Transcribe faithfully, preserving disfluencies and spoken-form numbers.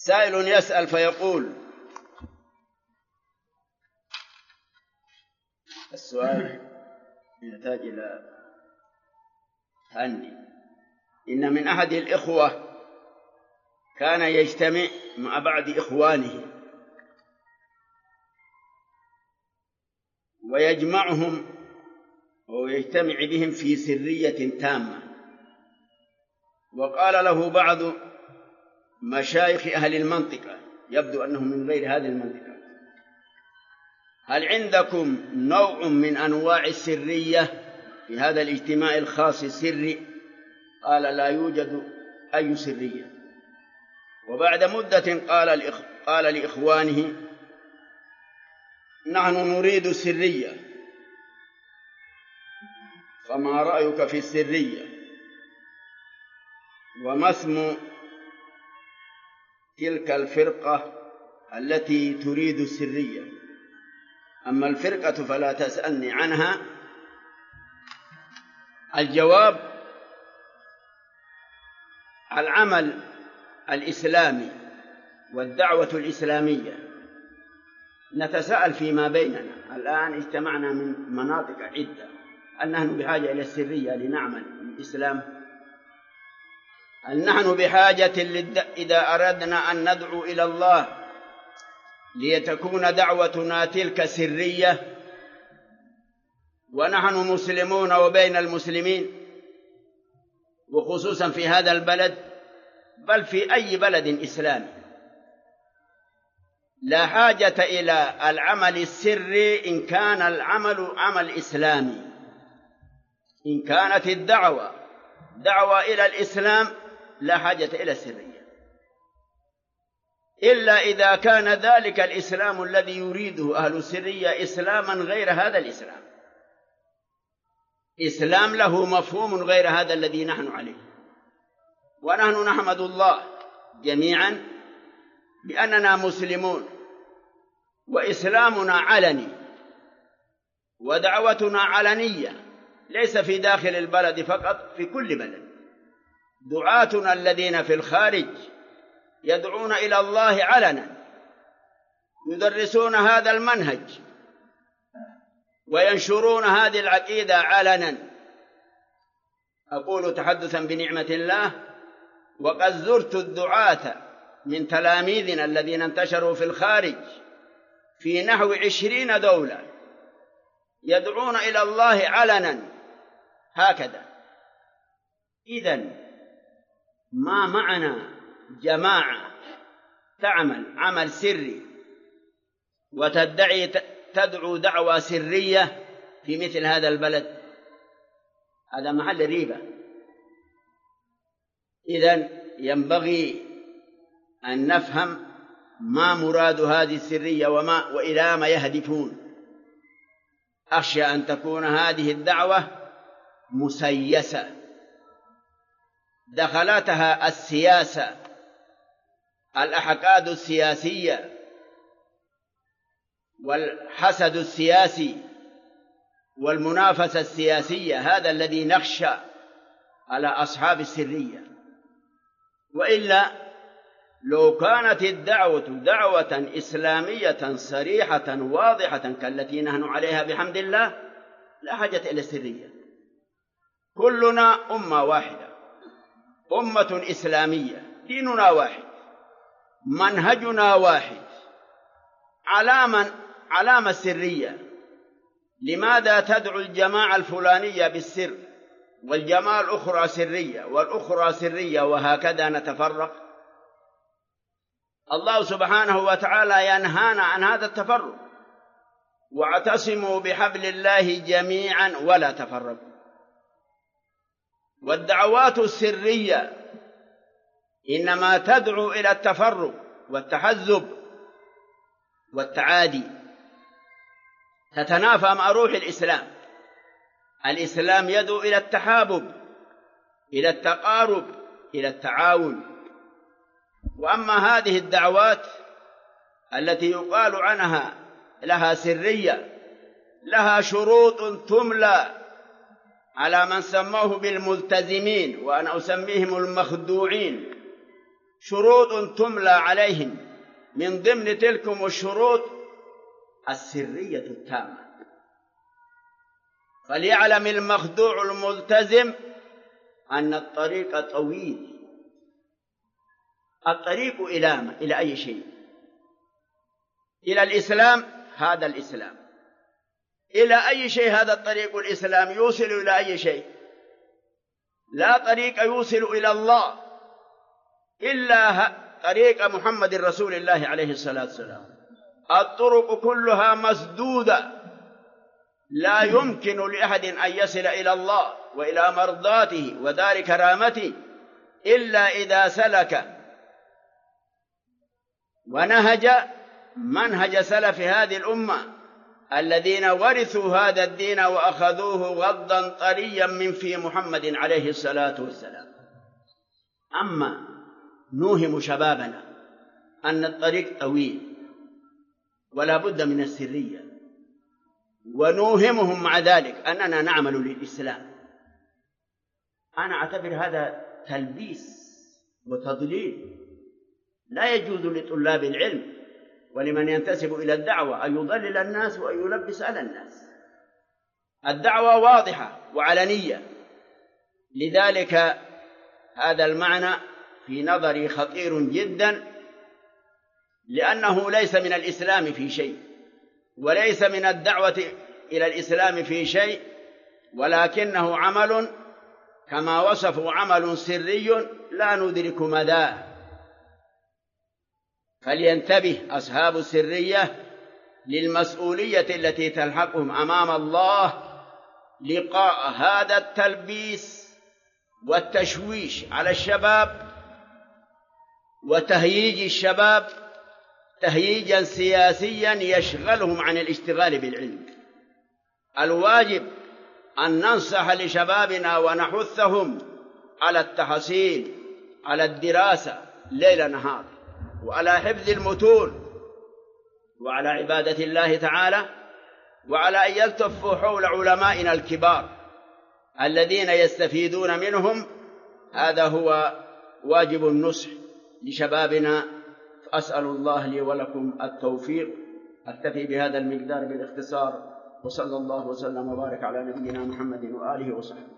سائل يسأل فيقول: السؤال يحتاج إلى تأني. إن من أحد الإخوة كان يجتمع مع بعض إخوانه ويجمعهم ويجتمع بهم في سرية تامة، وقال له بعض مشايخ أهل المنطقة، يبدو أنه من غير هذه المنطقة: هل عندكم نوع من أنواع السرية في هذا الاجتماع الخاص السري؟ قال: لا يوجد أي سرية. وبعد مدة قال لإخ... قال لإخوانه: نحن نريد السرية، فما رأيك في السرية؟ وما اسم تلك الفرقة التي تريد السرية؟ أما الفرقة فلا تسألني عنها. الجواب: العمل الإسلامي والدعوة الإسلامية نتساءل فيما بيننا. الآن اجتمعنا من مناطق عدة، هل نحن بحاجة إلى السرية لنعمل الإسلام؟ هل نحن بحاجة للد... إذا أردنا أن ندعو إلى الله ليتكون دعوتنا تلك سرية ونحن مسلمون وبين المسلمين، وخصوصا في هذا البلد بل في أي بلد إسلامي؟ لا حاجة إلى العمل السري إن كان العمل عمل إسلامي. إن كانت الدعوة دعوة إلى الإسلام لا حاجة إلى السرية، إلا إذا كان ذلك الإسلام الذي يريده أهل السرية إسلاما غير هذا الإسلام، إسلام له مفهوم غير هذا الذي نحن عليه. ونحن نحمد الله جميعا بأننا مسلمون، وإسلامنا علني ودعوتنا علنية، ليس في داخل البلد فقط، في كل بلد. دعاتنا الذين في الخارج يدعون إلى الله علنا، يدرسون هذا المنهج وينشرون هذه العقيدة علنا. أقول تحدثا بنعمة الله، وقد زرت الدعاة من تلاميذنا الذين انتشروا في الخارج في نحو عشرين دولة يدعون إلى الله علنا هكذا. إذن ما معنى جماعة تعمل عمل سري وتدعي تدعو دعوة سرية في مثل هذا البلد؟ هذا محل ريبة. إذن ينبغي أن نفهم ما مراد هذه السرية وما وإلى ما يهدفون. أخشى أن تكون هذه الدعوة مسيسة دخلتها السياسة، الأحقاد السياسية والحسد السياسي والمنافسة السياسية، هذا الذي نخشى على أصحاب السرية. وإلا لو كانت الدعوة دعوة إسلامية صريحة واضحة كالتي نحن عليها بحمد الله لا حاجة إلى السرية. كلنا أمة واحدة، أمة إسلامية، ديننا واحد، منهجنا واحد. علامة علامة السرية. لماذا تدعو الجماعة الفلانية بالسر والجماعة الأخرى سرية والأخرى سرية وهكذا نتفرق؟ الله سبحانه وتعالى ينهانا عن هذا التفرق: واعتصموا بحبل الله جميعا ولا تفرقوا. والدعوات السرية إنما تدعو إلى التفرق والتحزب والتعادي، تتنافى مع روح الإسلام. الإسلام يدعو إلى التحابب، إلى التقارب، إلى التعاون. وأما هذه الدعوات التي يقال عنها لها سرية لها شروط تملى على من سموه بالملتزمين، وأنا أسميهم المخدوعين. شروط تملى عليهم، من ضمن تلكم الشروط السرية التامة. فليعلم المخدوع الملتزم أن الطريق طويل. الطريق إلى ما؟ إلى أي شيء؟ إلى الإسلام، هذا الإسلام. إلى أي شيء هذا الطريق الإسلام؟ يوصل إلى أي شيء؟ لا طريق يوصل إلى الله إلا طريق محمد رسول الله عليه الصلاة والسلام. الطرق كلها مسدودة، لا يمكن لأحد أن يصل إلى الله وإلى مرضاته ودار كرامته إلا إذا سلك ونهج منهج سلف هذه الأمة الذين ورثوا هذا الدين وأخذوه غضا طريا من في محمد عليه الصلاة والسلام. أما نوهم شبابنا أن الطريق طويل ولا بد من السرية، ونوهمهم مع ذلك أننا نعمل للإسلام، أنا أعتبر هذا تلبيس وتضليل. لا يجوز لطلاب العلم ولمن ينتسب إلى الدعوة أن يضلل الناس وأن يلبس على الناس. الدعوة واضحة وعلنية، لذلك هذا المعنى في نظري خطير جدا، لأنه ليس من الإسلام في شيء، وليس من الدعوة إلى الإسلام في شيء، ولكنه عمل كما وصفوا عمل سري لا ندرك مداه. فلينتبه أصحاب السرية للمسؤولية التي تلحقهم أمام الله لقاء هذا التلبيس والتشويش على الشباب وتهييج الشباب تهييجا سياسيا يشغلهم عن الاشتغال بالعلم. الواجب أن ننصح لشبابنا ونحثهم على التحصيل، على الدراسة ليل نهار، وعلى حفظ المتون، وعلى عبادة الله تعالى، وعلى أن يلتفوا حول علمائنا الكبار الذين يستفيدون منهم. هذا هو واجب النصح لشبابنا. أسأل الله لي ولكم التوفيق. أكتفي بهذا المقدار بالاختصار، وصلى الله وسلم وبارك على نبينا محمد وآله وصحبه.